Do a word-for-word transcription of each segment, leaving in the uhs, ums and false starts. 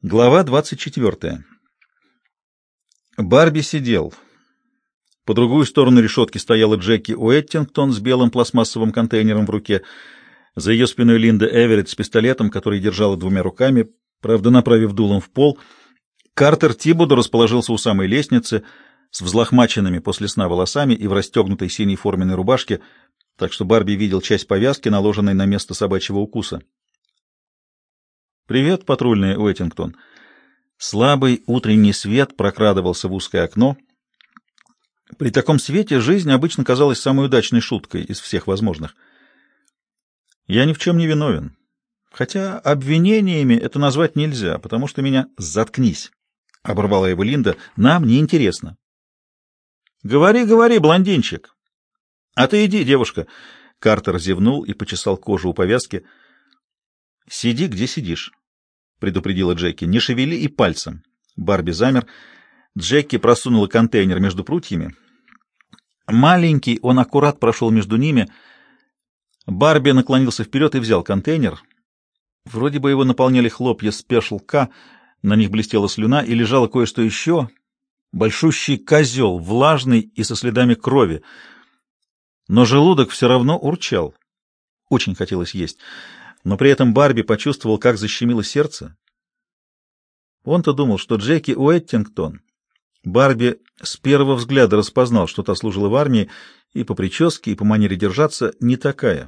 Глава двадцать четвертая. Барби сидел. По другую сторону решетки стояла Джеки Уэттингтон с белым пластмассовым контейнером в руке. За ее спиной Линда Эверетт с пистолетом, который держала двумя руками, правда, направив дулом в пол. Картер Тибодо расположился у самой лестницы с взлохмаченными после сна волосами и в расстегнутой синей форменной рубашке, так что Барби видел часть повязки, наложенной на место собачьего укуса. «Привет, патрульный Уэттингтон». Слабый утренний свет прокрадывался в узкое окно. При таком свете жизнь обычно казалась самой удачной шуткой из всех возможных. «Я ни в чем не виновен. Хотя обвинениями это назвать нельзя, потому что меня...» «Заткнись!» — оборвала его Линда. «Нам не интересно». «Говори, говори, блондинчик!» «А ты иди, девушка!» Картер зевнул и почесал кожу у повязки. «Сиди, где сидишь», — предупредила Джеки. «Не шевели и пальцем». Барби замер. Джеки просунула контейнер между прутьями. Маленький, он аккурат прошел между ними. Барби наклонился вперед и взял контейнер. Вроде бы его наполняли хлопья Special K, на них блестела слюна, и лежало кое-что еще. Большущий козел, влажный и со следами крови. Но желудок все равно урчал. Очень хотелось есть. Но при этом Барби почувствовал, как защемило сердце. Он-то думал, что Джеки Уэттингтон... Барби с первого взгляда распознал, что та служила в армии, и по прическе, и по манере держаться не такая.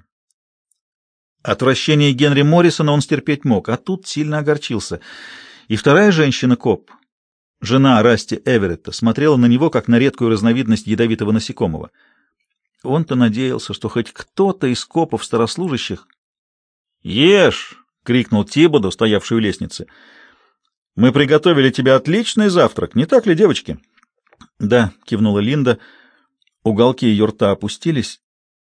Отвращение Генри Моррисона он стерпеть мог, а тут сильно огорчился. И вторая женщина-коп, жена Расти Эверетта, смотрела на него, как на редкую разновидность ядовитого насекомого. Он-то надеялся, что хоть кто-то из копов-старослужащих... «Ешь!» — крикнул Тибодо, стоявший у лестницы. «Мы приготовили тебе отличный завтрак, не так ли, девочки?» «Да», — кивнула Линда. Уголки ее рта опустились.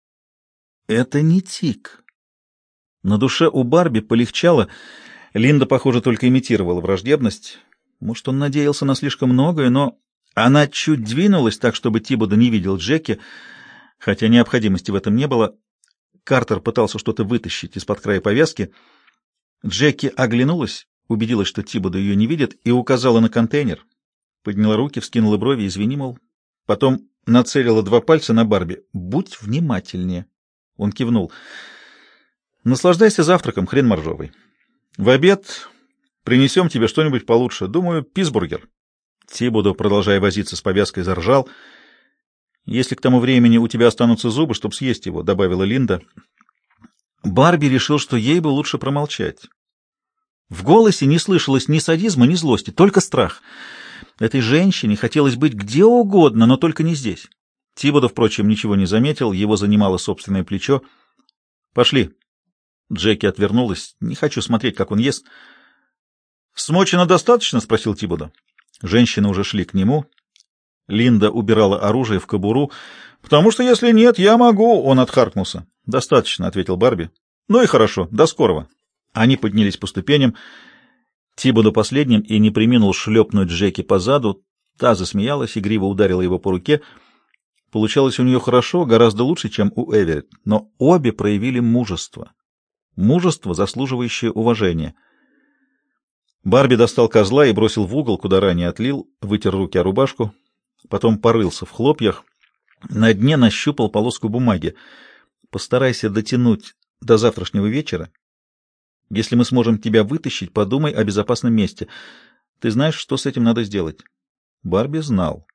«Это не тик». На душе у Барби полегчало. Линда, похоже, только имитировала враждебность. Может, он надеялся на слишком многое, но она чуть двинулась так, чтобы Тибодо не видел Джеки, хотя необходимости в этом не было. Картер пытался что-то вытащить из-под края повязки. Джеки оглянулась, убедилась, что Тибодо ее не видит, и указала на контейнер. Подняла руки, вскинула брови, извини, мол. Потом нацелила два пальца на Барби. «Будь внимательнее». Он кивнул. «Наслаждайся завтраком, хрен моржовый. В обед принесем тебе что-нибудь получше. Думаю, писбургер». Тибодо, продолжая возиться с повязкой, заржал. «Если к тому времени у тебя останутся зубы, чтобы съесть его», — добавила Линда. Барби решил, что ей бы лучше промолчать. В голосе не слышалось ни садизма, ни злости, только страх. Этой женщине хотелось быть где угодно, но только не здесь. Тибодо, впрочем, ничего не заметил, его занимало собственное плечо. «Пошли». Джеки отвернулась. «Не хочу смотреть, как он ест». «Смочено достаточно?» — спросил Тибодо. Женщины уже шли к нему. Линда убирала оружие в кобуру. «Потому что, если нет, я могу...» — он отхаркнулся. «Достаточно», — ответил Барби. «Ну и хорошо. До скорого». Они поднялись по ступеням. Тибодо последним и не преминул шлепнуть Джеки по заду. Та засмеялась, игриво ударила его по руке. Получалось у нее хорошо, гораздо лучше, чем у Эверетт. Но обе проявили мужество. Мужество, заслуживающее уважения. Барби достал козла и бросил в угол, куда ранее отлил, вытер руки о рубашку. Потом порылся в хлопьях. На дне нащупал полоску бумаги. «Постарайся дотянуть до завтрашнего вечера. Если мы сможем тебя вытащить, подумай о безопасном месте. Ты знаешь, что с этим надо сделать?» Барби знал.